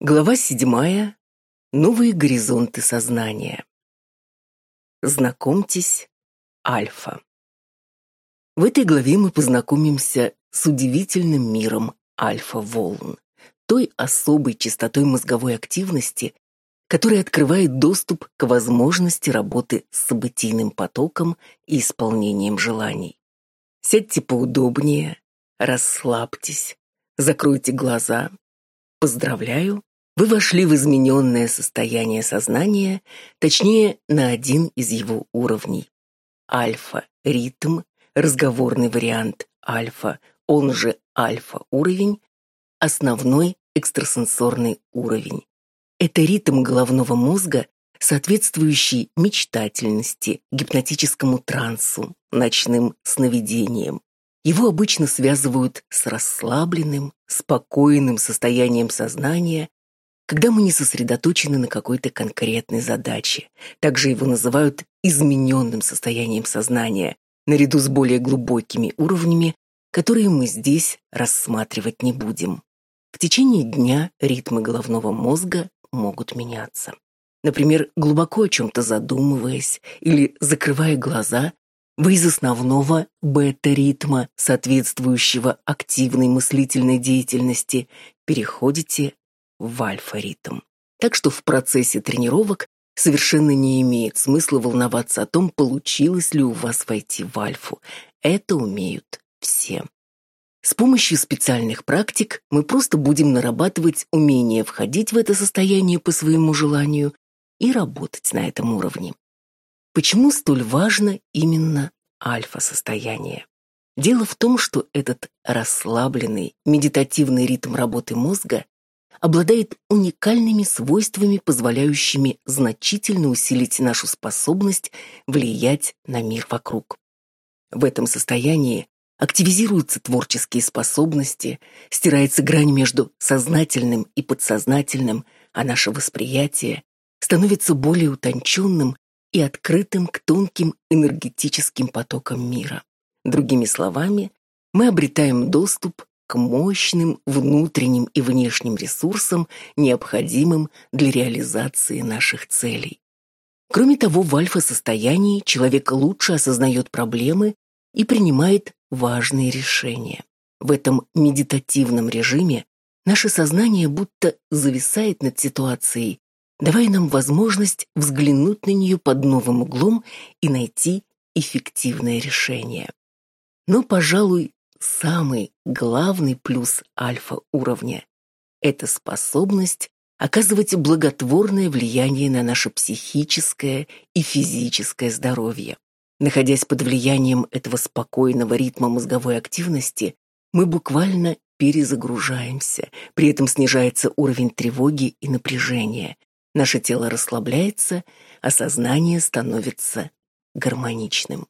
Глава 7. Новые горизонты сознания. Знакомьтесь, альфа. В этой главе мы познакомимся с удивительным миром альфа-волн, той особой частотой мозговой активности, которая открывает доступ к возможности работы с событийным потоком и исполнением желаний. Сядьте поудобнее, расслабьтесь, закройте глаза. Поздравляю! Вы вошли в измененное состояние сознания, точнее, на один из его уровней. Альфа-ритм, разговорный вариант альфа, он же альфа-уровень, основной экстрасенсорный уровень. Это ритм головного мозга, соответствующий мечтательности, гипнотическому трансу, ночным сновидениям. Его обычно связывают с расслабленным, спокойным состоянием сознания, когда мы не сосредоточены на какой-то конкретной задаче. Также его называют измененным состоянием сознания, наряду с более глубокими уровнями, которые мы здесь рассматривать не будем. В течение дня ритмы головного мозга могут меняться. Например, глубоко о чем-то задумываясь или закрывая глаза, вы из основного бета-ритма, соответствующего активной мыслительной деятельности, переходите в альфа-ритм. Так что в процессе тренировок совершенно не имеет смысла волноваться о том, получилось ли у вас войти в альфу. Это умеют все. С помощью специальных практик мы просто будем нарабатывать умение входить в это состояние по своему желанию и работать на этом уровне. Почему столь важно именно альфа-состояние? Дело в том, что этот расслабленный, медитативный ритм работы мозга обладает уникальными свойствами, позволяющими значительно усилить нашу способность влиять на мир вокруг. В этом состоянии активизируются творческие способности, стирается грань между сознательным и подсознательным, а наше восприятие становится более утонченным и открытым к тонким энергетическим потокам мира. Другими словами, мы обретаем доступ к мощным внутренним и внешним ресурсам, необходимым для реализации наших целей. Кроме того, в альфа-состоянии человек лучше осознает проблемы и принимает важные решения. В этом медитативном режиме наше сознание будто зависает над ситуацией, давая нам возможность взглянуть на нее под новым углом и найти эффективное решение. Но, пожалуй, самый главный плюс альфа-уровня – это способность оказывать благотворное влияние на наше психическое и физическое здоровье. Находясь под влиянием этого спокойного ритма мозговой активности, мы буквально перезагружаемся, при этом снижается уровень тревоги и напряжения. Наше тело расслабляется, а сознание становится гармоничным.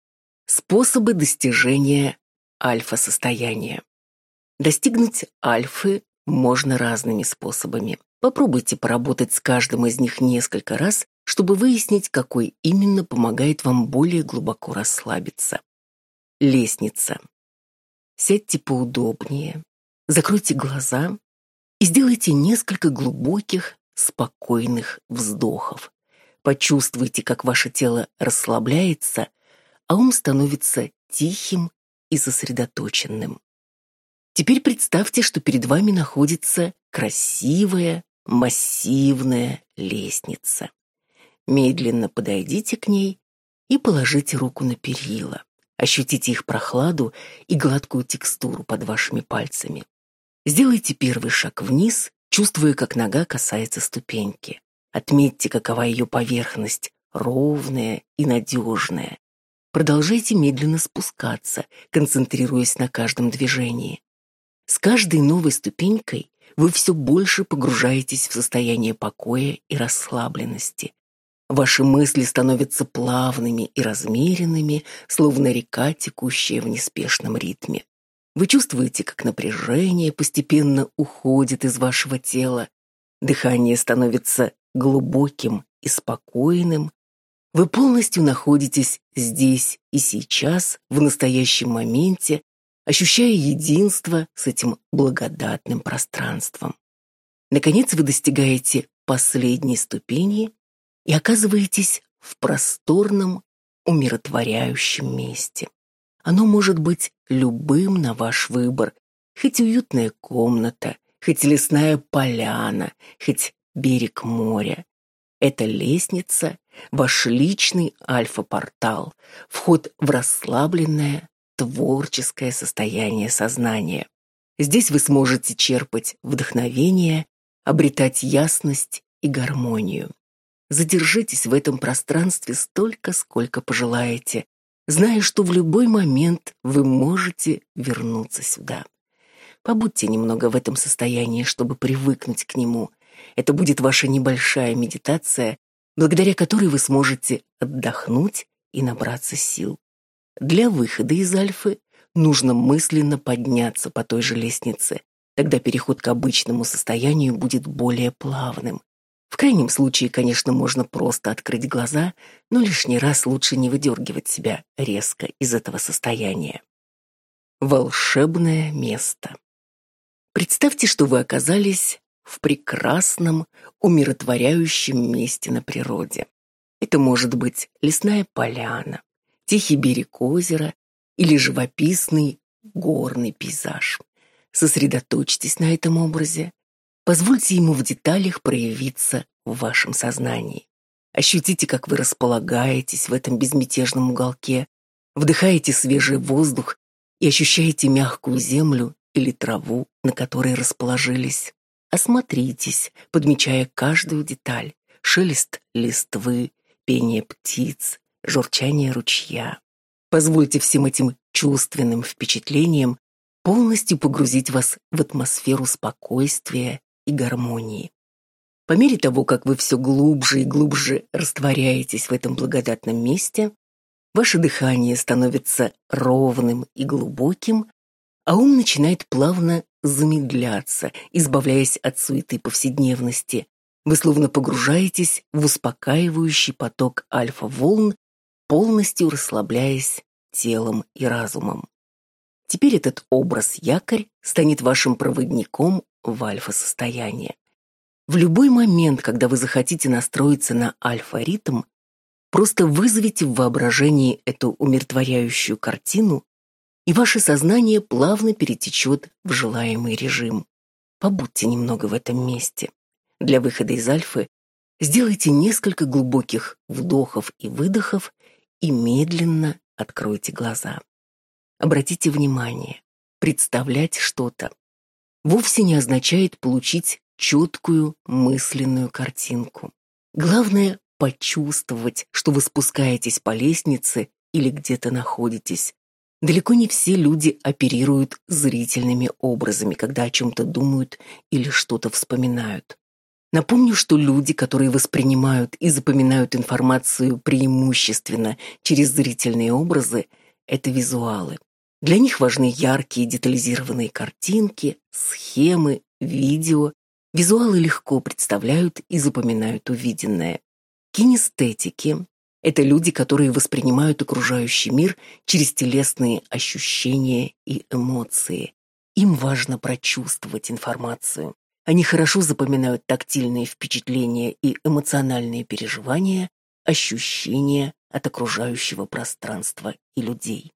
Способы достижения альфа-состояния. Достигнуть альфы можно разными способами. Попробуйте поработать с каждым из них несколько раз, чтобы выяснить, какой именно помогает вам более глубоко расслабиться. Лестница. Сядьте поудобнее, закройте глаза и сделайте несколько глубоких, спокойных вздохов. Почувствуйте, как ваше тело расслабляется, а ум становится тихим и сосредоточенным. Теперь представьте, что перед вами находится красивая, массивная лестница. Медленно подойдите к ней и положите руку на перила. Ощутите их прохладу и гладкую текстуру под вашими пальцами. Сделайте первый шаг вниз, чувствуя, как нога касается ступеньки. Отметьте, какова ее поверхность, ровная и надежная. Продолжайте медленно спускаться, концентрируясь на каждом движении. С каждой новой ступенькой вы все больше погружаетесь в состояние покоя и расслабленности. Ваши мысли становятся плавными и размеренными, словно река, текущая в неспешном ритме. Вы чувствуете, как напряжение постепенно уходит из вашего тела, дыхание становится глубоким и спокойным. Вы полностью находитесь здесь и сейчас, в настоящем моменте, ощущая единство с этим благодатным пространством. Наконец вы достигаете последней ступени и оказываетесь в просторном, умиротворяющем месте. Оно может быть любым на ваш выбор, хоть уютная комната, хоть лесная поляна, хоть берег моря. Эта лестница — ваш личный альфа-портал, вход в расслабленное, творческое состояние сознания. Здесь вы сможете черпать вдохновение, обретать ясность и гармонию. Задержитесь в этом пространстве столько, сколько пожелаете, зная, что в любой момент вы можете вернуться сюда. Побудьте немного в этом состоянии, чтобы привыкнуть к нему. Это будет ваша небольшая медитация, благодаря которой вы сможете отдохнуть и набраться сил. Для выхода из альфы нужно мысленно подняться по той же лестнице. Тогда переход к обычному состоянию будет более плавным. В крайнем случае, конечно, можно просто открыть глаза, но лишний раз лучше не выдергивать себя резко из этого состояния. Волшебное место. Представьте, что вы оказались в прекрасном, умиротворяющем месте на природе. Это может быть лесная поляна, тихий берег озера или живописный горный пейзаж. Сосредоточьтесь на этом образе. Позвольте ему в деталях проявиться в вашем сознании. Ощутите, как вы располагаетесь в этом безмятежном уголке, вдыхаете свежий воздух и ощущаете мягкую землю или траву, на которой расположились. Осмотритесь, подмечая каждую деталь: шелест листвы, пение птиц, журчание ручья. Позвольте всем этим чувственным впечатлениям полностью погрузить вас в атмосферу спокойствия и гармонии. По мере того, как вы все глубже и глубже растворяетесь в этом благодатном месте, ваше дыхание становится ровным и глубоким, а ум начинает плавно замедляться, избавляясь от суеты повседневности. Вы словно погружаетесь в успокаивающий поток альфа-волн, полностью расслабляясь телом и разумом. Теперь этот образ-якорь станет вашим проводником в альфа-состояние. В любой момент, когда вы захотите настроиться на альфа-ритм, просто вызовите в воображении эту умиротворяющую картину, и ваше сознание плавно перетечет в желаемый режим. Побудьте немного в этом месте. Для выхода из альфы сделайте несколько глубоких вдохов и выдохов и медленно откройте глаза. Обратите внимание, представлять что-то вовсе не означает получить четкую мысленную картинку. Главное — почувствовать, что вы спускаетесь по лестнице или где-то находитесь. Далеко не все люди оперируют зрительными образами, когда о чем-то думают или что-то вспоминают. Напомню, что люди, которые воспринимают и запоминают информацию преимущественно через зрительные образы, это визуалы. Для них важны яркие детализированные картинки, схемы, видео. Визуалы легко представляют и запоминают увиденное. Кинестетики — это люди, которые воспринимают окружающий мир через телесные ощущения и эмоции. Им важно прочувствовать информацию. Они хорошо запоминают тактильные впечатления и эмоциональные переживания, ощущения от окружающего пространства и людей.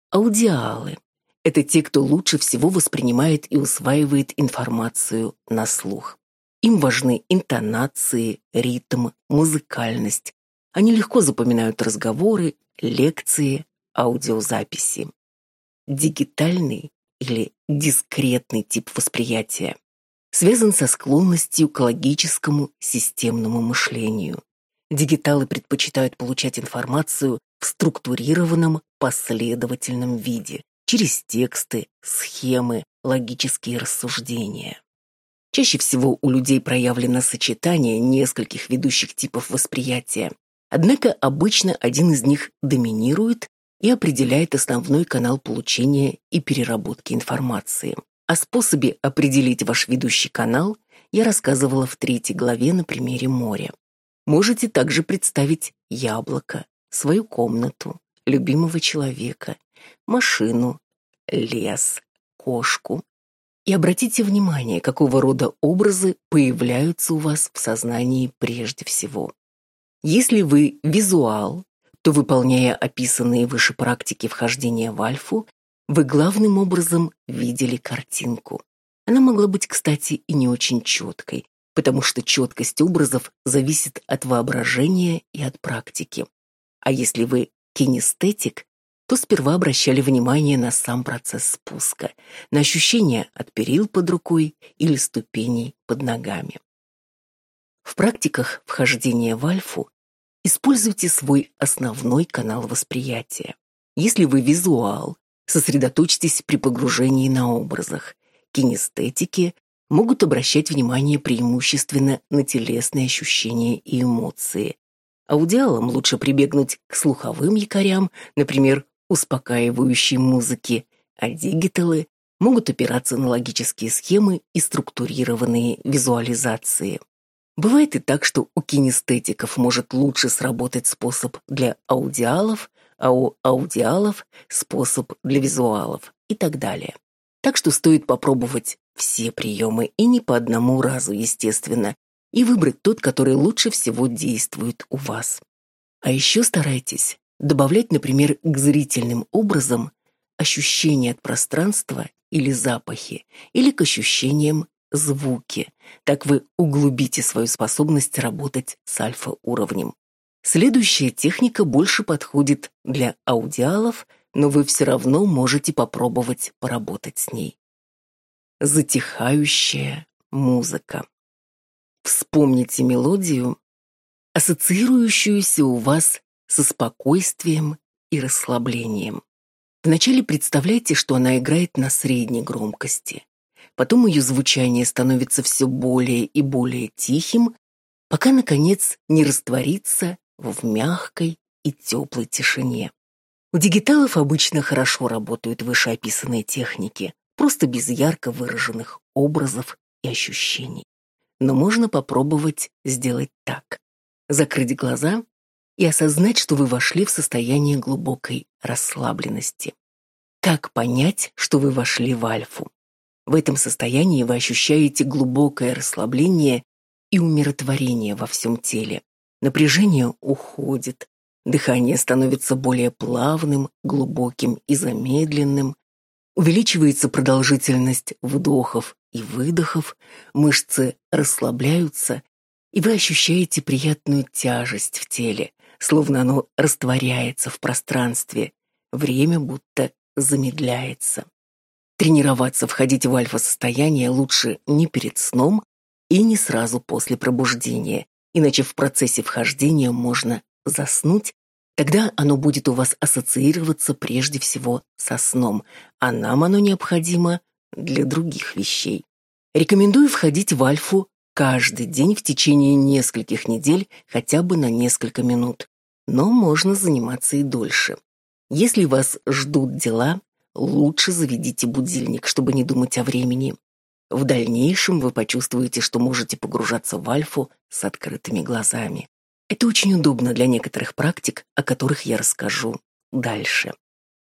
Аудиалы — это те, кто лучше всего воспринимает и усваивает информацию на слух. Им важны интонации, ритм, музыкальность. Они легко запоминают разговоры, лекции, аудиозаписи. Дигитальный или дискретный тип восприятия связан со склонностью к логическому системному мышлению. Дигиталы предпочитают получать информацию в структурированном, последовательном виде, через тексты, схемы, логические рассуждения. Чаще всего у людей проявлено сочетание нескольких ведущих типов восприятия, однако обычно один из них доминирует и определяет основной канал получения и переработки информации. О способе определить ваш ведущий канал я рассказывала в 3 главе на примере моря. Можете также представить яблоко, свою комнату, любимого человека, машину, лес, кошку. И обратите внимание, какого рода образы появляются у вас в сознании прежде всего. Если вы визуал, то, выполняя описанные выше практики вхождения в альфу, вы главным образом видели картинку. Она могла быть, кстати, и не очень четкой, потому что четкость образов зависит от воображения и от практики. А если вы кинестетик, то сперва обращали внимание на сам процесс спуска, на ощущения от перил под рукой или ступеней под ногами. В практиках вхождения в альфу используйте свой основной канал восприятия. Если вы визуал, сосредоточьтесь при погружении на образах. Кинестетики могут обращать внимание преимущественно на телесные ощущения и эмоции. Аудиалам лучше прибегнуть к слуховым якорям, например, успокаивающей музыки, а дигиталы могут опираться на логические схемы и структурированные визуализации. Бывает и так, что у кинестетиков может лучше сработать способ для аудиалов, а у аудиалов способ для визуалов и так далее. Так что стоит попробовать все приемы, и не по одному разу, естественно, и выбрать тот, который лучше всего действует у вас. А еще старайтесь добавлять, например, к зрительным образам ощущения от пространства или запахи, или к ощущениям звуки. Так вы углубите свою способность работать с альфа-уровнем. Следующая техника больше подходит для аудиалов, но вы все равно можете попробовать поработать с ней. Затихающая музыка. Вспомните мелодию, ассоциирующуюся у вас со спокойствием и расслаблением. Вначале представляйте, что она играет на средней громкости. Потом ее звучание становится все более и более тихим, пока, наконец, не растворится в мягкой и теплой тишине. У дигиталов обычно хорошо работают вышеописанные техники, просто без ярко выраженных образов и ощущений. Но можно попробовать сделать так. Закрыть глаза и осознать, что вы вошли в состояние глубокой расслабленности. Как понять, что вы вошли в альфу? В этом состоянии вы ощущаете глубокое расслабление и умиротворение во всем теле. Напряжение уходит, дыхание становится более плавным, глубоким и замедленным, увеличивается продолжительность вдохов и выдохов, мышцы расслабляются, и вы ощущаете приятную тяжесть в теле, словно оно растворяется в пространстве, время будто замедляется. Тренироваться входить в альфа-состояние лучше не перед сном и не сразу после пробуждения, иначе в процессе вхождения можно заснуть, тогда оно будет у вас ассоциироваться прежде всего со сном, а нам оно необходимо для других вещей. Рекомендую входить в альфу каждый день в течение нескольких недель, хотя бы на несколько минут, но можно заниматься и дольше. Если вас ждут дела, лучше заведите будильник, чтобы не думать о времени. В дальнейшем вы почувствуете, что можете погружаться в альфу с открытыми глазами. Это очень удобно для некоторых практик, о которых я расскажу дальше.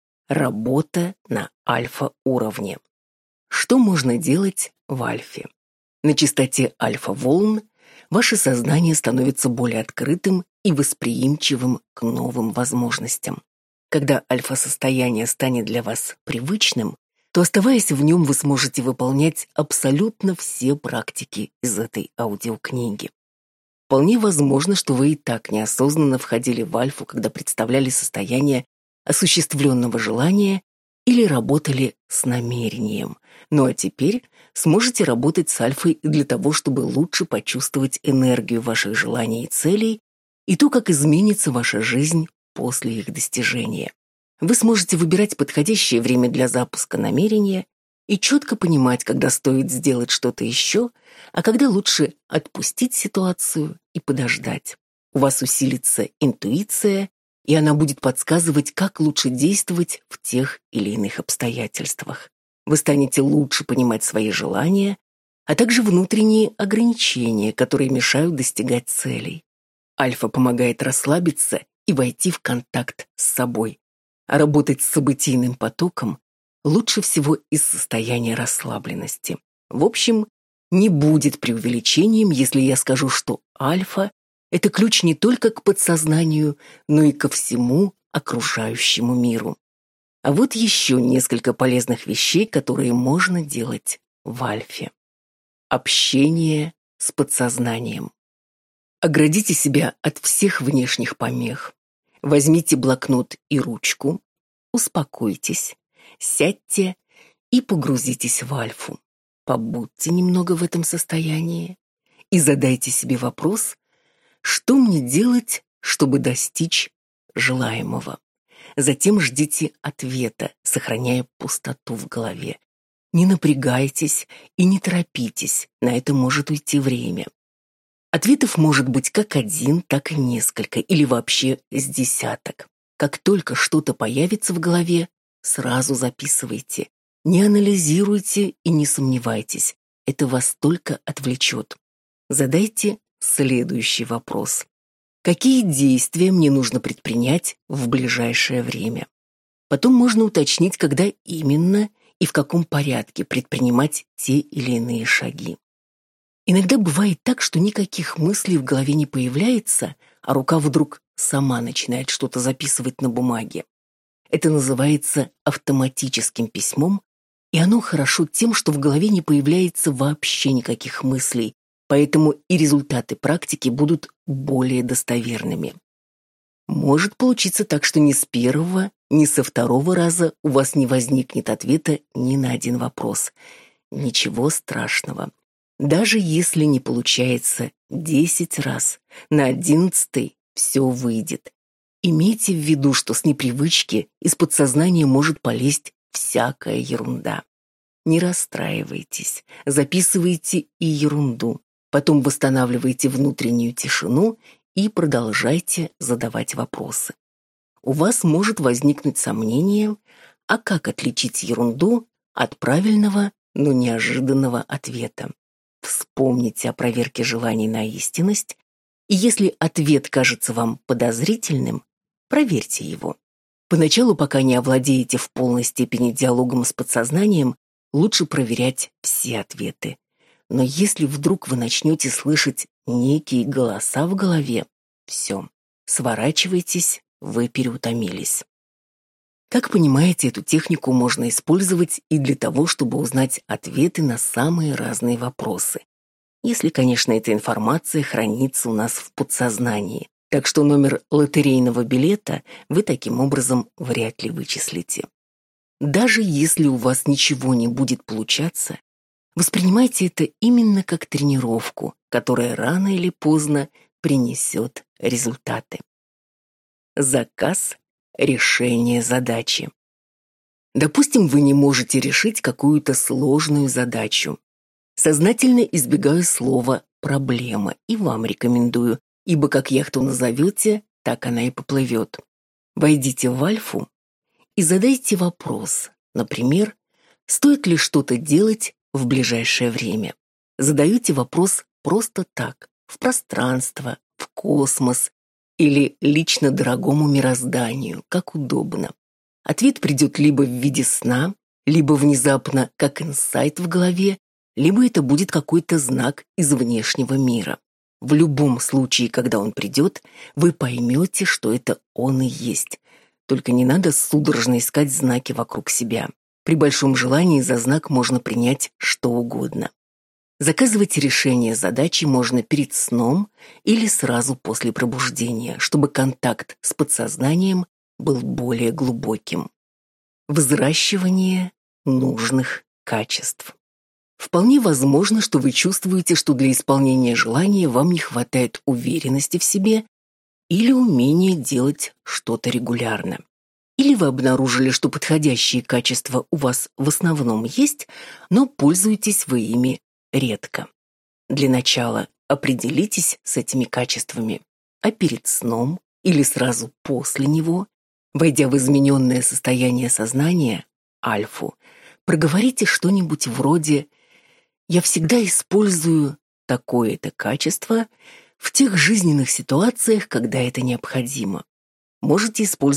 Работа на альфа-уровне. Что можно делать в альфе? На частоте альфа-волн ваше сознание становится более открытым и восприимчивым к новым возможностям. Когда альфа-состояние станет для вас привычным, то, оставаясь в нем, вы сможете выполнять абсолютно все практики из этой аудиокниги. Вполне возможно, что вы и так неосознанно входили в альфу, когда представляли состояние осуществленного желания или работали с намерением. Ну а теперь сможете работать с альфой для того, чтобы лучше почувствовать энергию ваших желаний и целей и то, как изменится ваша жизнь после их достижения. Вы сможете выбирать подходящее время для запуска намерения и четко понимать, когда стоит сделать что-то еще, а когда лучше отпустить ситуацию и подождать. У вас усилится интуиция, и она будет подсказывать, как лучше действовать в тех или иных обстоятельствах. Вы станете лучше понимать свои желания, а также внутренние ограничения, которые мешают достигать целей. Альфа помогает расслабиться и войти в контакт с собой. А работать с событийным потоком лучше всего из состояния расслабленности. В общем, не будет преувеличением, если я скажу, что альфа – это ключ не только к подсознанию, но и ко всему окружающему миру. А вот еще несколько полезных вещей, которые можно делать в альфе. Общение с подсознанием. Оградите себя от всех внешних помех. Возьмите блокнот и ручку, успокойтесь, сядьте и погрузитесь в альфу. Побудьте немного в этом состоянии и задайте себе вопрос, что мне делать, чтобы достичь желаемого. Затем ждите ответа, сохраняя пустоту в голове. Не напрягайтесь и не торопитесь, на это может уйти время. Ответов может быть как один, так и несколько, или вообще с десяток. Как только что-то появится в голове, сразу записывайте. Не анализируйте и не сомневайтесь, это вас только отвлечет. Задайте следующий вопрос. Какие действия мне нужно предпринять в ближайшее время? Потом можно уточнить, когда именно и в каком порядке предпринимать те или иные шаги. Иногда бывает так, что никаких мыслей в голове не появляется, а рука вдруг сама начинает что-то записывать на бумаге. Это называется автоматическим письмом, и оно хорошо тем, что в голове не появляется вообще никаких мыслей, поэтому и результаты практики будут более достоверными. Может получиться так, что ни с первого, ни со второго раза у вас не возникнет ответа ни на один вопрос. Ничего страшного. Даже если не получается 10 раз, на 11-й все выйдет. Имейте в виду, что с непривычки из подсознания может полезть всякая ерунда. Не расстраивайтесь, записывайте и ерунду. Потом восстанавливайте внутреннюю тишину и продолжайте задавать вопросы. У вас может возникнуть сомнение, а как отличить ерунду от правильного, но неожиданного ответа. Вспомните о проверке желаний на истинность, и если ответ кажется вам подозрительным, проверьте его. Поначалу, пока не овладеете в полной степени диалогом с подсознанием, лучше проверять все ответы. Но если вдруг вы начнете слышать некие голоса в голове, все, сворачивайтесь, вы переутомились. Как понимаете, эту технику можно использовать и для того, чтобы узнать ответы на самые разные вопросы. Если, конечно, эта информация хранится у нас в подсознании. Так что номер лотерейного билета вы таким образом вряд ли вычислите. Даже если у вас ничего не будет получаться, воспринимайте это именно как тренировку, которая рано или поздно принесет результаты. Заказ решения задачи. Допустим, вы не можете решить какую-то сложную задачу. Сознательно избегаю слова «проблема» и вам рекомендую, ибо как яхту назовете, так она и поплывет. Войдите в альфу и задайте вопрос, например, стоит ли что-то делать в ближайшее время. Задаете вопрос просто так, в пространство, в космос или лично дорогому мирозданию, как удобно. Ответ придет либо в виде сна, либо внезапно, как инсайт в голове, либо это будет какой-то знак из внешнего мира. В любом случае, когда он придет, вы поймете, что это он и есть. Только не надо судорожно искать знаки вокруг себя. При большом желании за знак можно принять что угодно. Заказывать решение задачи можно перед сном или сразу после пробуждения, чтобы контакт с подсознанием был более глубоким. Взращивание нужных качеств. Вполне возможно, что вы чувствуете, что для исполнения желания вам не хватает уверенности в себе или умения делать что-то регулярно. Или вы обнаружили, что подходящие качества у вас в основном есть, но пользуетесь вы ими редко. Для начала определитесь с этими качествами, а перед сном или сразу после него, войдя в измененное состояние сознания, альфу, проговорите что-нибудь вроде «Я всегда использую такое-то качество в тех жизненных ситуациях, когда это необходимо». Можете использовать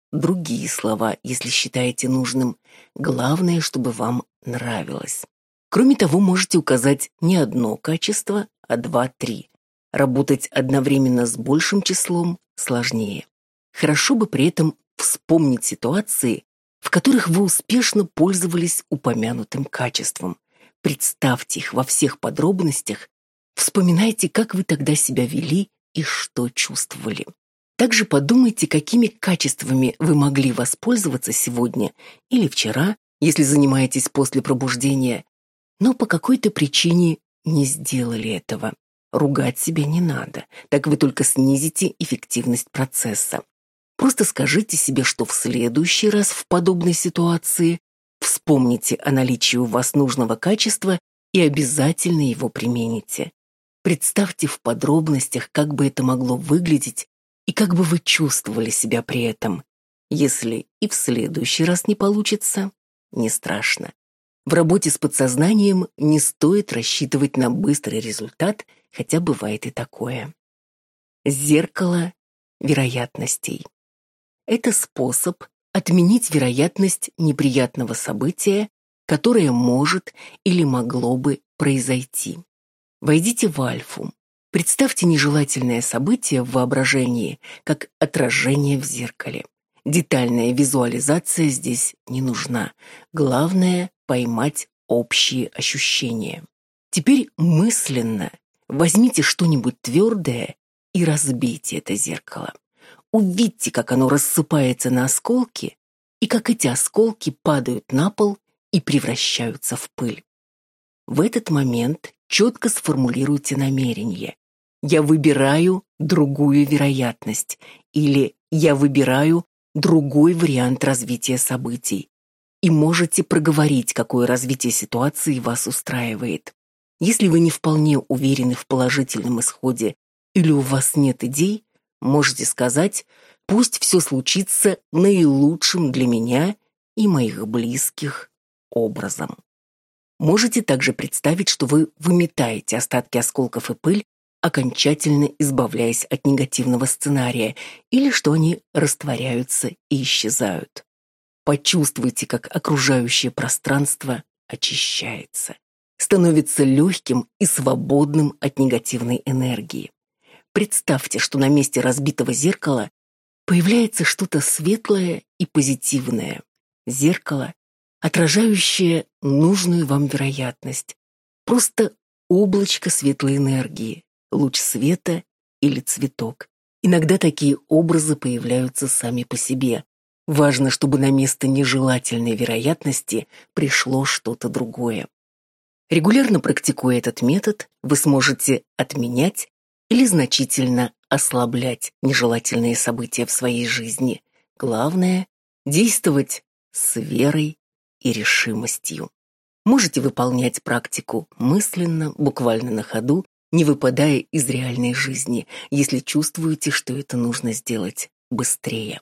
другие слова, если считаете нужным. Главное, чтобы вам нравилось. Кроме того, можете указать не одно качество, а 2-3. Работать одновременно с большим числом сложнее. Хорошо бы при этом вспомнить ситуации, в которых вы успешно пользовались упомянутым качеством. Представьте их во всех подробностях, вспоминайте, как вы тогда себя вели и что чувствовали. Также подумайте, какими качествами вы могли воспользоваться сегодня или вчера, если занимаетесь после пробуждения, но по какой-то причине не сделали этого. Ругать себя не надо, так вы только снизите эффективность процесса. Просто скажите себе, что в следующий раз в подобной ситуации вспомните о наличии у вас нужного качества и обязательно его примените. Представьте в подробностях, как бы это могло выглядеть и как бы вы чувствовали себя при этом. Если и в следующий раз не получится, не страшно. В работе с подсознанием не стоит рассчитывать на быстрый результат, хотя бывает и такое. Зеркало вероятностей. Это способ отменить вероятность неприятного события, которое может или могло бы произойти. Войдите в альфу. Представьте нежелательное событие в воображении, как отражение в зеркале. Детальная визуализация здесь не нужна. Главное – поймать общие ощущения. Теперь мысленно возьмите что-нибудь твердое и разбейте это зеркало. Увидьте, как оно рассыпается на осколки, и как эти осколки падают на пол и превращаются в пыль. В этот момент четко сформулируйте намерение. «Я выбираю другую вероятность» или «Я выбираю другой вариант развития событий». И можете проговорить, какое развитие ситуации вас устраивает. Если вы не вполне уверены в положительном исходе или у вас нет идей, можете сказать: «Пусть все случится наилучшим для меня и моих близких образом». Можете также представить, что вы выметаете остатки осколков и пыль, окончательно избавляясь от негативного сценария, или что они растворяются и исчезают. Почувствуйте, как окружающее пространство очищается, становится легким и свободным от негативной энергии. Представьте, что на месте разбитого зеркала появляется что-то светлое и позитивное. Зеркало, отражающее нужную вам вероятность. Просто облачко светлой энергии, луч света или цветок. Иногда такие образы появляются сами по себе. Важно, чтобы на место нежелательной вероятности пришло что-то другое. Регулярно практикуя этот метод, вы сможете отменять или значительно ослаблять нежелательные события в своей жизни. Главное – действовать с верой и решимостью. Можете выполнять практику мысленно, буквально на ходу, не выпадая из реальной жизни, если чувствуете, что это нужно сделать быстрее.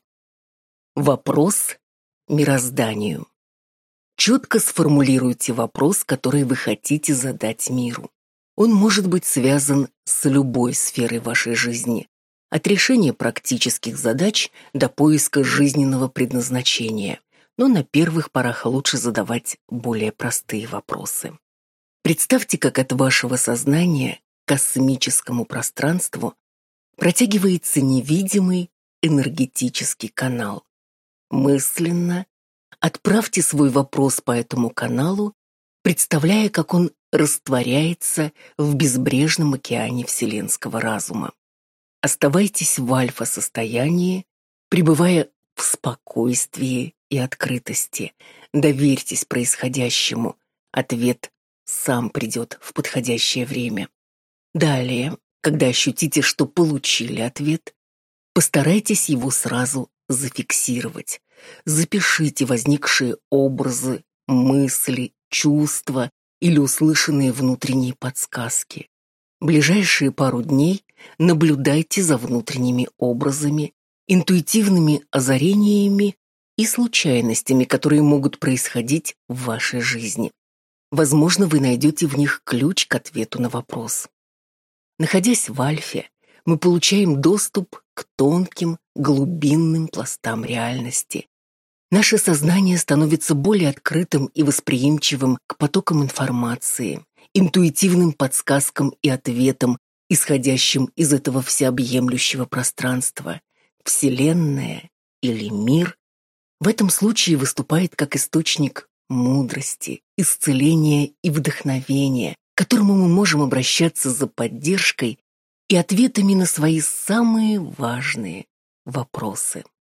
Вопрос мирозданию. Четко сформулируйте вопрос, который вы хотите задать миру. Он может быть связан с любой сферой вашей жизни, от решения практических задач до поиска жизненного предназначения, но на первых порах лучше задавать более простые вопросы. Представьте, как от вашего сознания к космическому пространству протягивается невидимый энергетический канал. Мысленно отправьте свой вопрос по этому каналу, представляя, как он растворяется в безбрежном океане вселенского разума. Оставайтесь в альфа-состоянии, пребывая в спокойствии и открытости. Доверьтесь происходящему. Ответ сам придет в подходящее время. Далее, когда ощутите, что получили ответ, постарайтесь его сразу зафиксировать. Запишите возникшие образы, мысли, чувства или услышанные внутренние подсказки. Ближайшие пару дней наблюдайте за внутренними образами, интуитивными озарениями и случайностями, которые могут происходить в вашей жизни. Возможно, вы найдете в них ключ к ответу на вопрос. Находясь в альфе, мы получаем доступ к тонким, глубинным пластам реальности. Наше сознание становится более открытым и восприимчивым к потокам информации, интуитивным подсказкам и ответам, исходящим из этого всеобъемлющего пространства. Вселенная или мир в этом случае выступает как источник мудрости, исцеления и вдохновения, к которому мы можем обращаться за поддержкой и ответами на свои самые важные вопросы.